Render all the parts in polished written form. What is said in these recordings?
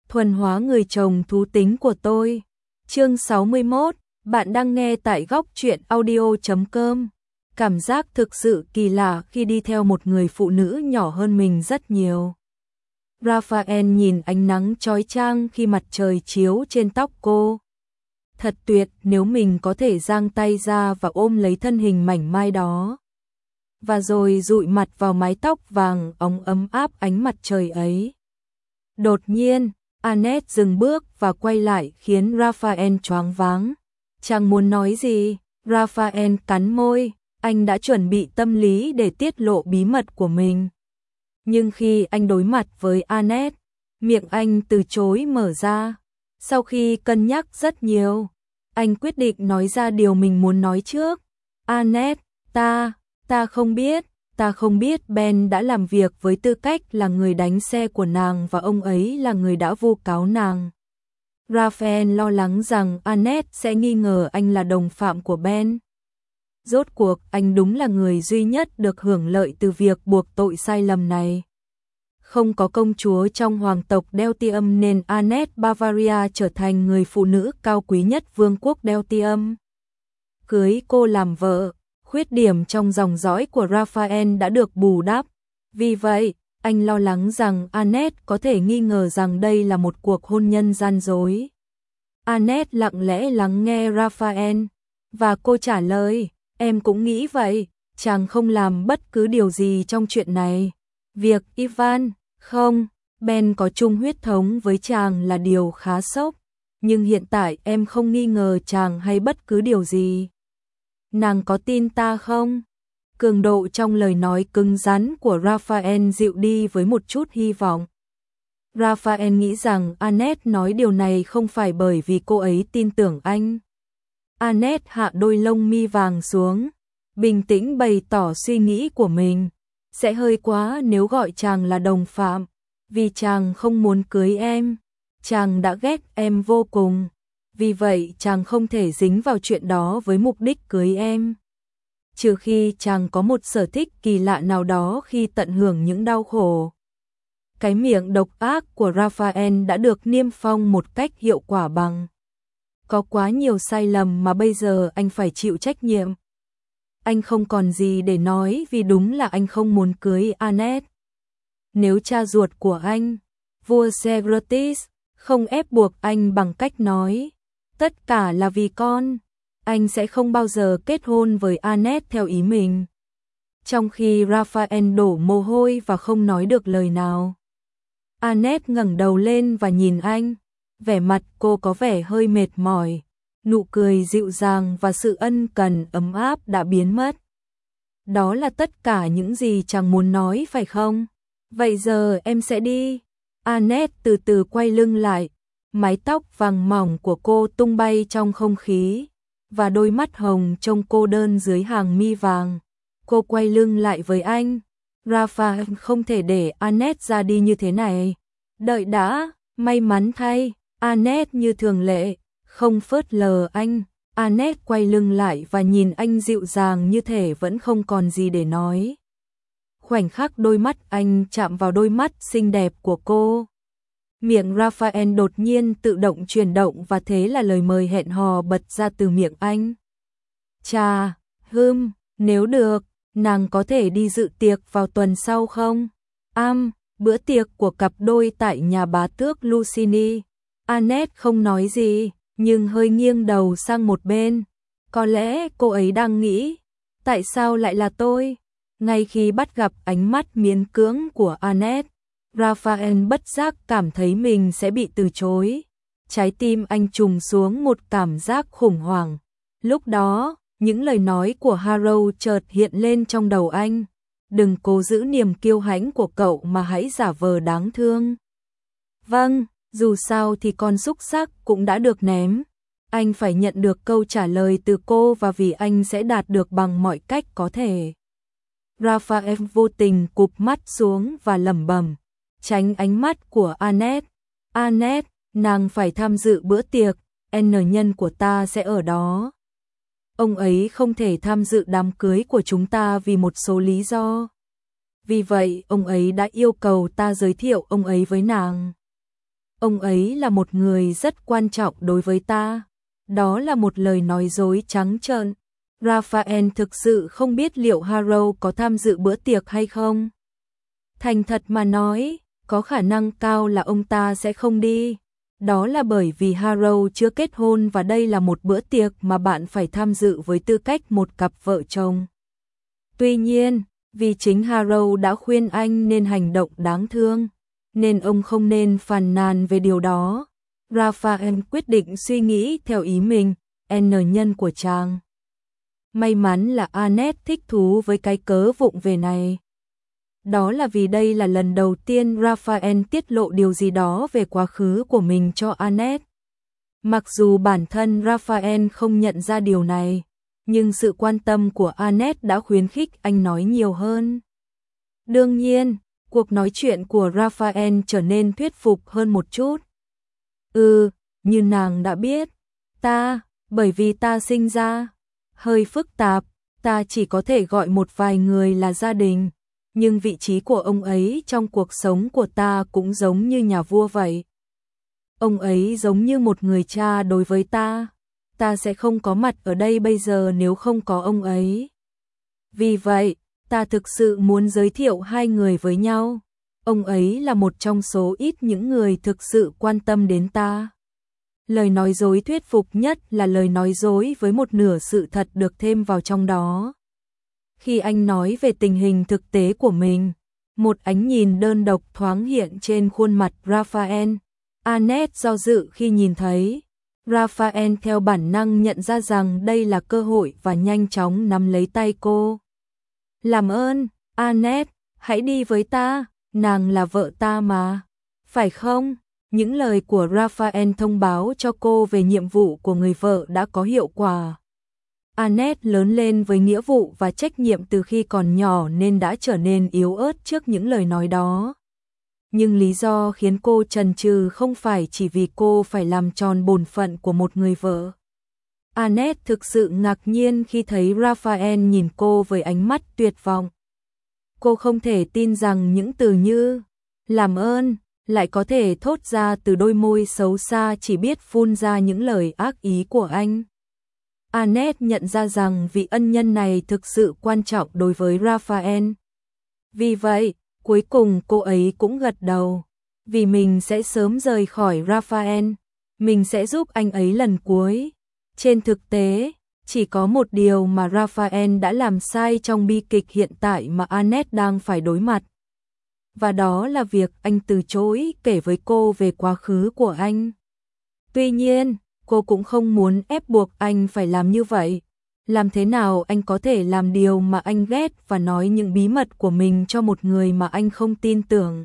thuần hóa người chồng thú tính của tôi. Chương 61, bạn đang nghe tại góc truyện audio.com. Cảm giác thực sự kỳ lạ khi đi theo một người phụ nữ nhỏ hơn mình rất nhiều. Raphael nhìn ánh nắng chói chang khi mặt trời chiếu trên tóc cô. Thật tuyệt nếu mình có thể giang tay ra và ôm lấy thân hình mảnh mai đó. Và rồi dụi mặt vào mái tóc vàng óng ấm áp ánh mặt trời ấy. Đột nhiên, Annette dừng bước và quay lại khiến Raphael choáng váng. Chàng muốn nói gì? Raphael cắn môi, anh đã chuẩn bị tâm lý để tiết lộ bí mật của mình. Nhưng khi anh đối mặt với Annette, miệng anh từ chối mở ra. Sau khi cân nhắc rất nhiều, anh quyết định nói ra điều mình muốn nói trước. Annette, ta không biết Ben đã làm việc với tư cách là người đánh xe của nàng và ông ấy là người đã vu cáo nàng. Raphael lo lắng rằng Annette sẽ nghi ngờ anh là đồng phạm của Ben. Rốt cuộc anh đúng là người duy nhất được hưởng lợi từ việc buộc tội sai lầm này. Không có công chúa trong hoàng tộc Deltium nên Annette Bavaria trở thành người phụ nữ cao quý nhất vương quốc Deltium. Cưới cô làm vợ, khuyết điểm trong dòng dõi của Raphael đã được bù đắp. Vì vậy, anh lo lắng rằng Annette có thể nghi ngờ rằng đây là một cuộc hôn nhân gian dối. Annette lặng lẽ lắng nghe Raphael, và cô trả lời, em cũng nghĩ vậy, chàng không làm bất cứ điều gì trong chuyện này. Việc Ivan, không, Ben có chung huyết thống với chàng là điều khá sốc, nhưng hiện tại em không nghi ngờ chàng hay bất cứ điều gì. Nàng có tin ta không? Cường độ trong lời nói cứng rắn của Raphael dịu đi với một chút hy vọng. Raphael nghĩ rằng Annette nói điều này không phải bởi vì cô ấy tin tưởng anh. Annette hạ đôi lông mi vàng xuống, bình tĩnh bày tỏ suy nghĩ của mình. Sẽ hơi quá nếu gọi chàng là đồng phạm, vì chàng không muốn cưới em. Chàng đã ghét em vô cùng, vì vậy chàng không thể dính vào chuyện đó với mục đích cưới em. Trừ khi chàng có một sở thích kỳ lạ nào đó khi tận hưởng những đau khổ. Cái miệng độc ác của Raphael đã được niêm phong một cách hiệu quả bằng. Có quá nhiều sai lầm mà bây giờ anh phải chịu trách nhiệm. Anh không còn gì để nói vì đúng là anh không muốn cưới Annette. Nếu cha ruột của anh, vua Segratis, không ép buộc anh bằng cách nói, tất cả là vì con, anh sẽ không bao giờ kết hôn với Annette theo ý mình. Trong khi Raphael đổ mồ hôi và không nói được lời nào. Annette ngẩng đầu lên và nhìn anh, vẻ mặt cô có vẻ hơi mệt mỏi, nụ cười dịu dàng và sự ân cần ấm áp đã biến mất. Đó là tất cả những gì chàng muốn nói phải không? Vậy giờ em sẽ đi. Annette từ từ quay lưng lại, mái tóc vàng mỏng của cô tung bay trong không khí, và đôi mắt hồng trông cô đơn dưới hàng mi vàng. Cô quay lưng lại với anh. Raphael không thể để Annette ra đi như thế này. Đợi đã, may mắn thay, Annette như thường lệ, không phớt lờ anh. Annette quay lưng lại và nhìn anh dịu dàng như thể vẫn không còn gì để nói. Khoảnh khắc đôi mắt anh chạm vào đôi mắt xinh đẹp của cô. Miệng Raphael đột nhiên tự động chuyển động và thế là lời mời hẹn hò bật ra từ miệng anh. Chà, nếu được, nàng có thể đi dự tiệc vào tuần sau không? Bữa tiệc của cặp đôi tại nhà bá tước Lucini. Annette không nói gì, nhưng hơi nghiêng đầu sang một bên. Có lẽ cô ấy đang nghĩ, tại sao lại là tôi? Ngay khi bắt gặp ánh mắt miễn cưỡng của Annette, Raphael bất giác cảm thấy mình sẽ bị từ chối. Trái tim anh trùng xuống một cảm giác khủng hoảng. Lúc đó, những lời nói của Harrow chợt hiện lên trong đầu anh. Đừng cố giữ niềm kiêu hãnh của cậu mà hãy giả vờ đáng thương. Vâng, dù sao thì con xúc xắc cũng đã được ném. Anh phải nhận được câu trả lời từ cô và vì anh sẽ đạt được bằng mọi cách có thể. Raphael vô tình cụp mắt xuống và lẩm bẩm, tránh ánh mắt của Annette. Annette, nàng phải tham dự bữa tiệc, nhân của ta sẽ ở đó. Ông ấy không thể tham dự đám cưới của chúng ta vì một số lý do. Vì vậy, ông ấy đã yêu cầu ta giới thiệu ông ấy với nàng. Ông ấy là một người rất quan trọng đối với ta. Đó là một lời nói dối trắng trợn. Raphael thực sự không biết liệu Harrow có tham dự bữa tiệc hay không. Thành thật mà nói, có khả năng cao là ông ta sẽ không đi. Đó là bởi vì Harrow chưa kết hôn và đây là một bữa tiệc mà bạn phải tham dự với tư cách một cặp vợ chồng. Tuy nhiên, vì chính Harrow đã khuyên anh nên hành động đáng thương, nên ông không nên phàn nàn về điều đó. Raphael quyết định suy nghĩ theo ý mình, N nhân của chàng. May mắn là Annette thích thú với cái cớ vụng về này. Đó là vì đây là lần đầu tiên Raphael tiết lộ điều gì đó về quá khứ của mình cho Annette. Mặc dù bản thân Raphael không nhận ra điều này, nhưng sự quan tâm của Annette đã khuyến khích anh nói nhiều hơn. Đương nhiên, cuộc nói chuyện của Raphael trở nên thuyết phục hơn một chút. Như nàng đã biết, bởi vì ta sinh ra hơi phức tạp, ta chỉ có thể gọi một vài người là gia đình, nhưng vị trí của ông ấy trong cuộc sống của ta cũng giống như nhà vua vậy. Ông ấy giống như một người cha đối với ta sẽ không có mặt ở đây bây giờ nếu không có ông ấy. Vì vậy, ta thực sự muốn giới thiệu hai người với nhau. Ông ấy là một trong số ít những người thực sự quan tâm đến ta. Lời nói dối thuyết phục nhất là lời nói dối với một nửa sự thật được thêm vào trong đó. Khi anh nói về tình hình thực tế của mình, một ánh nhìn đơn độc thoáng hiện trên khuôn mặt Raphael. Annette do dự khi nhìn thấy. Raphael theo bản năng nhận ra rằng đây là cơ hội và nhanh chóng nắm lấy tay cô. Làm ơn, Annette, hãy đi với ta, nàng là vợ ta mà. Phải không? Những lời của Raphael thông báo cho cô về nhiệm vụ của người vợ đã có hiệu quả. Annette lớn lên với nghĩa vụ và trách nhiệm từ khi còn nhỏ nên đã trở nên yếu ớt trước những lời nói đó. Nhưng lý do khiến cô chần chừ không phải chỉ vì cô phải làm tròn bổn phận của một người vợ. Annette thực sự ngạc nhiên khi thấy Raphael nhìn cô với ánh mắt tuyệt vọng. Cô không thể tin rằng những từ như làm ơn lại có thể thốt ra từ đôi môi xấu xa chỉ biết phun ra những lời ác ý của anh. Annette nhận ra rằng vị ân nhân này thực sự quan trọng đối với Raphael. Vì vậy, cuối cùng cô ấy cũng gật đầu. Vì mình sẽ sớm rời khỏi Raphael, mình sẽ giúp anh ấy lần cuối. Trên thực tế, chỉ có một điều mà Raphael đã làm sai trong bi kịch hiện tại mà Annette đang phải đối mặt. Và đó là việc anh từ chối kể với cô về quá khứ của anh. Tuy nhiên, cô cũng không muốn ép buộc anh phải làm như vậy. Làm thế nào anh có thể làm điều mà anh ghét và nói những bí mật của mình cho một người mà anh không tin tưởng?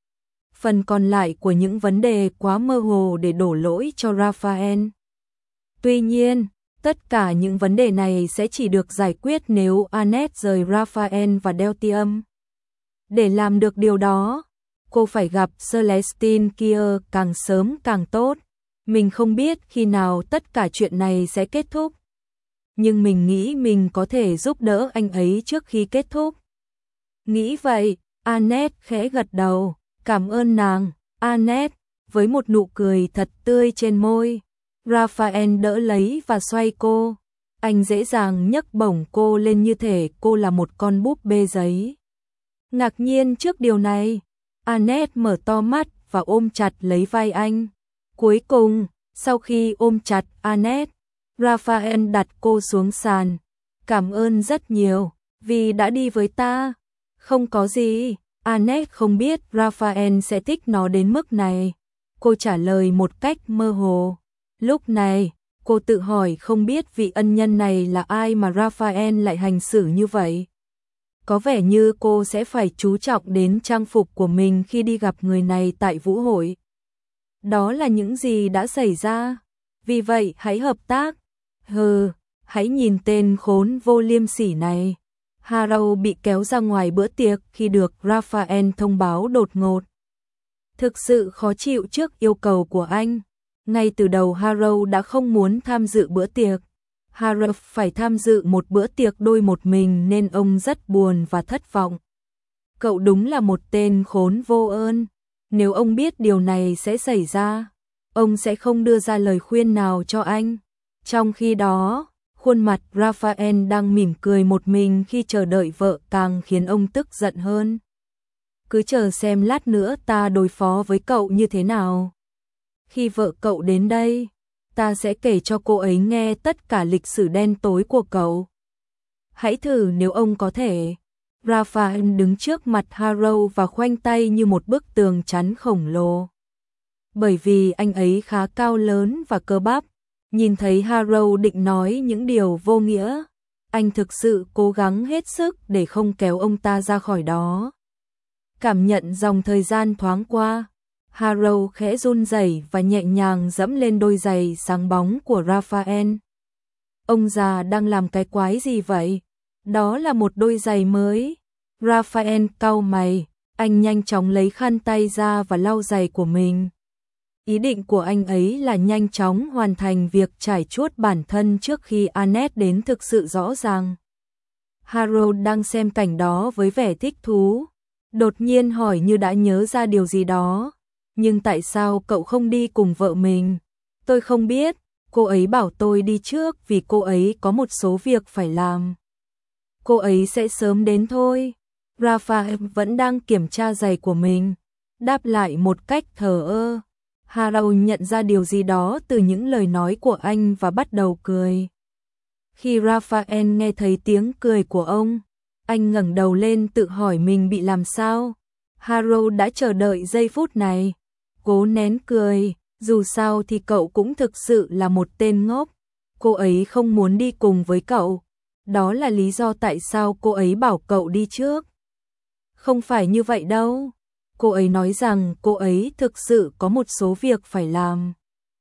Phần còn lại của những vấn đề quá mơ hồ để đổ lỗi cho Raphael. Tuy nhiên, tất cả những vấn đề này sẽ chỉ được giải quyết nếu Annette rời Raphael và Deltium. Để làm được điều đó, cô phải gặp Celestine kia càng sớm càng tốt. Mình không biết khi nào tất cả chuyện này sẽ kết thúc. Nhưng mình nghĩ mình có thể giúp đỡ anh ấy trước khi kết thúc. Nghĩ vậy, Annette khẽ gật đầu. Cảm ơn nàng, Annette, với một nụ cười thật tươi trên môi. Raphael đỡ lấy và xoay cô. Anh dễ dàng nhấc bổng cô lên như thể cô là một con búp bê giấy. Ngạc nhiên trước điều này, Annette mở to mắt và ôm chặt lấy vai anh. Cuối cùng, sau khi ôm chặt Annette, Raphael đặt cô xuống sàn. Cảm ơn rất nhiều, vì đã đi với ta. Không có gì, Annette không biết Raphael sẽ thích nó đến mức này. Cô trả lời một cách mơ hồ. Lúc này, cô tự hỏi không biết vị ân nhân này là ai mà Raphael lại hành xử như vậy. Có vẻ như cô sẽ phải chú trọng đến trang phục của mình khi đi gặp người này tại vũ hội. Đó là những gì đã xảy ra. Vì vậy hãy hợp tác. Hãy nhìn tên khốn vô liêm sỉ này. Harrow bị kéo ra ngoài bữa tiệc khi được Raphael thông báo đột ngột. Thực sự khó chịu trước yêu cầu của anh. Ngay từ đầu Harrow đã không muốn tham dự bữa tiệc. Harrow phải tham dự một bữa tiệc đôi một mình nên ông rất buồn và thất vọng. Cậu đúng là một tên khốn vô ơn. Nếu ông biết điều này sẽ xảy ra, ông sẽ không đưa ra lời khuyên nào cho anh. Trong khi đó, khuôn mặt Raphael đang mỉm cười một mình khi chờ đợi vợ càng khiến ông tức giận hơn. Cứ chờ xem lát nữa ta đối phó với cậu như thế nào. Khi vợ cậu đến đây, ta sẽ kể cho cô ấy nghe tất cả lịch sử đen tối của cậu. Hãy thử nếu ông có thể. Raphael đứng trước mặt Harrow và khoanh tay như một bức tường chắn khổng lồ. Bởi vì anh ấy khá cao lớn và cơ bắp, nhìn thấy Harrow định nói những điều vô nghĩa, anh thực sự cố gắng hết sức để không kéo ông ta ra khỏi đó. Cảm nhận dòng thời gian thoáng qua, Harrow khẽ run rẩy và nhẹ nhàng dẫm lên đôi giày sáng bóng của Raphael. Ông già đang làm cái quái gì vậy? Đó là một đôi giày mới. Raphael cau mày, anh nhanh chóng lấy khăn tay ra và lau giày của mình. Ý định của anh ấy là nhanh chóng hoàn thành việc trải chuốt bản thân trước khi Annette đến thực sự rõ ràng. Harold đang xem cảnh đó với vẻ thích thú, đột nhiên hỏi như đã nhớ ra điều gì đó. Nhưng tại sao cậu không đi cùng vợ mình? Tôi không biết, cô ấy bảo tôi đi trước vì cô ấy có một số việc phải làm. Cô ấy sẽ sớm đến thôi. Raphael vẫn đang kiểm tra giày của mình, đáp lại một cách thờ ơ. Harold nhận ra điều gì đó từ những lời nói của anh và bắt đầu cười. Khi Raphael nghe thấy tiếng cười của ông, anh ngẩng đầu lên tự hỏi mình bị làm sao. Harold đã chờ đợi giây phút này, cố nén cười, dù sao thì cậu cũng thực sự là một tên ngốc. Cô ấy không muốn đi cùng với cậu, đó là lý do tại sao cô ấy bảo cậu đi trước. Không phải như vậy đâu. Cô ấy nói rằng cô ấy thực sự có một số việc phải làm.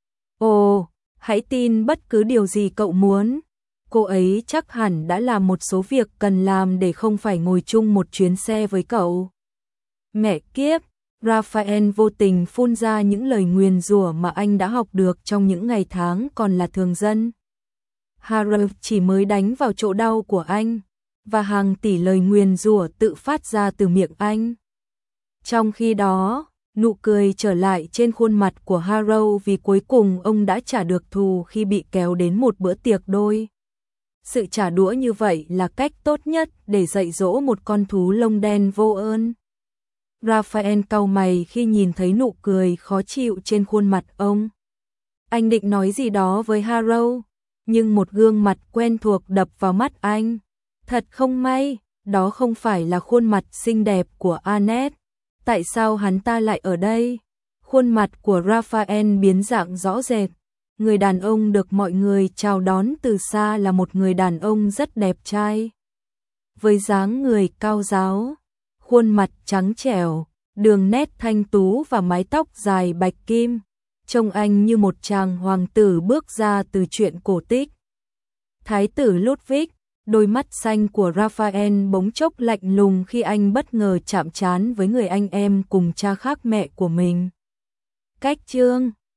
Ồ, hãy tin bất cứ điều gì cậu muốn. Cô ấy chắc hẳn đã làm một số việc cần làm để không phải ngồi chung một chuyến xe với cậu. Mẹ kiếp, Raphael vô tình phun ra những lời nguyền rủa mà anh đã học được trong những ngày tháng còn là thường dân. Harold chỉ mới đánh vào chỗ đau của anh, và hàng tỷ lời nguyền rủa tự phát ra từ miệng anh. Trong khi đó, nụ cười trở lại trên khuôn mặt của Harold vì cuối cùng ông đã trả được thù khi bị kéo đến một bữa tiệc đôi. Sự trả đũa như vậy là cách tốt nhất để dạy dỗ một con thú lông đen vô ơn. Raphael cau mày khi nhìn thấy nụ cười khó chịu trên khuôn mặt ông. Anh định nói gì đó với Harold, nhưng một gương mặt quen thuộc đập vào mắt anh. Thật không may, đó không phải là khuôn mặt xinh đẹp của Annette. Tại sao hắn ta lại ở đây? Khuôn mặt của Raphael biến dạng rõ rệt. Người đàn ông được mọi người chào đón từ xa là một người đàn ông rất đẹp trai. Với dáng người cao ráo, khuôn mặt trắng trẻo, đường nét thanh tú và mái tóc dài bạch kim, trông anh như một chàng hoàng tử bước ra từ truyện cổ tích. Thái tử Ludwig, đôi mắt xanh của Raphael bỗng chốc lạnh lùng khi anh bất ngờ chạm trán với người anh em cùng cha khác mẹ của mình. Cách chương